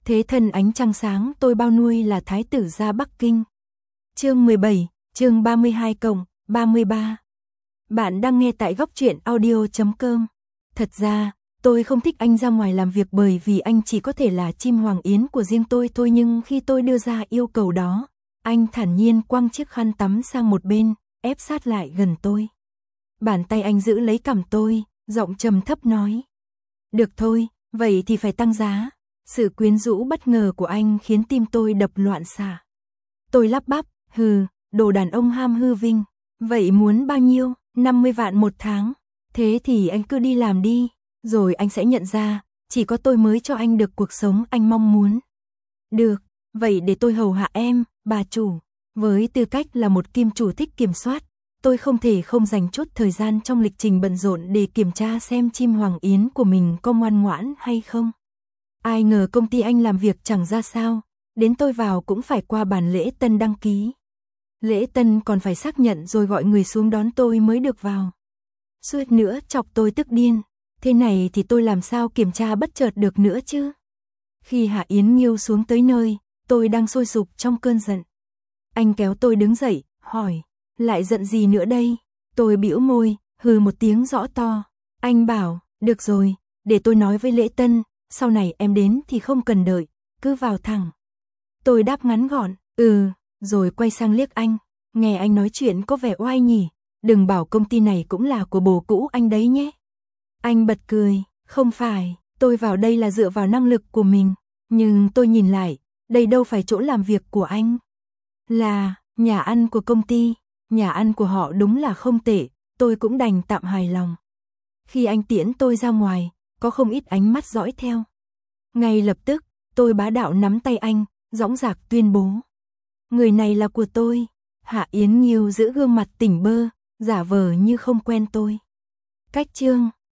Thế thân ánh trăng sáng tôi bao nuôi là thái tử ra Bắc Kinh. Chương 17, chương 32+33. Bạn đang nghe tại góc truyện audio.com. Thật ra, tôi không thích anh ra ngoài làm việc bởi vì anh chỉ có thể là chim hoàng yến của riêng tôi thôi, nhưng khi tôi đưa ra yêu cầu đó, anh thản nhiên quăng chiếc khăn tắm sang một bên, ép sát lại gần tôi. Bàn tay anh giữ lấy cằm tôi, giọng trầm thấp nói: "Được thôi, vậy thì phải tăng giá." Sự quyến rũ bất ngờ của anh khiến tim tôi đập loạn xạ. Tôi lắp bắp: "Hừ, đồ đàn ông ham hư vinh. Vậy muốn bao nhiêu? 50 vạn một tháng. Thế thì anh cứ đi làm đi, rồi anh sẽ nhận ra, chỉ có tôi mới cho anh được cuộc sống anh mong muốn." "Được, vậy để tôi hầu hạ em, bà chủ." Với tư cách là một kim chủ thích kiểm soát, tôi không thể không dành chút thời gian trong lịch trình bận rộn để kiểm tra xem chim hoàng yến của mình có ngoan ngoãn hay không. Ai ngờ công ty anh làm việc chẳng ra sao, đến tôi vào cũng phải qua bàn lễ tân đăng ký. Lễ tân còn phải xác nhận rồi gọi người xuống đón tôi mới được vào. Suýt nữa chọc tôi tức điên, thế này thì tôi làm sao kiểm tra bất chợt được nữa chứ. Khi Hạ Yến Nghiêu xuống tới nơi, tôi đang sôi sục trong cơn giận. Anh kéo tôi đứng dậy, hỏi: "Lại giận gì nữa đây?" Tôi bĩu môi, hừ một tiếng rõ to. Anh bảo: "Được rồi, để tôi nói với lễ tân, sau này em đến thì không cần đợi, cứ vào thẳng." Tôi đáp ngắn gọn: "Ừ", rồi quay sang liếc anh. Nghe anh nói chuyện có vẻ oai nhỉ, đừng bảo công ty này cũng là của bồ cũ anh đấy nhé. Anh bật cười: "Không phải, tôi vào đây là dựa vào năng lực của mình, nhưng tôi nhìn lại, đây đâu phải chỗ làm việc của anh. Là nhà ăn của công ty, nhà ăn của họ đúng là không tệ." Tôi cũng đành tạm hài lòng. Khi anh tiễn tôi ra ngoài, có không ít ánh mắt dõi theo. Ngay lập tức, tôi bá đạo nắm tay anh, dõng dạc tuyên bố: "Người này là của tôi." Hạ Yến Nghiêu giữ gương mặt tỉnh bơ, giả vờ như không quen tôi. Cách chương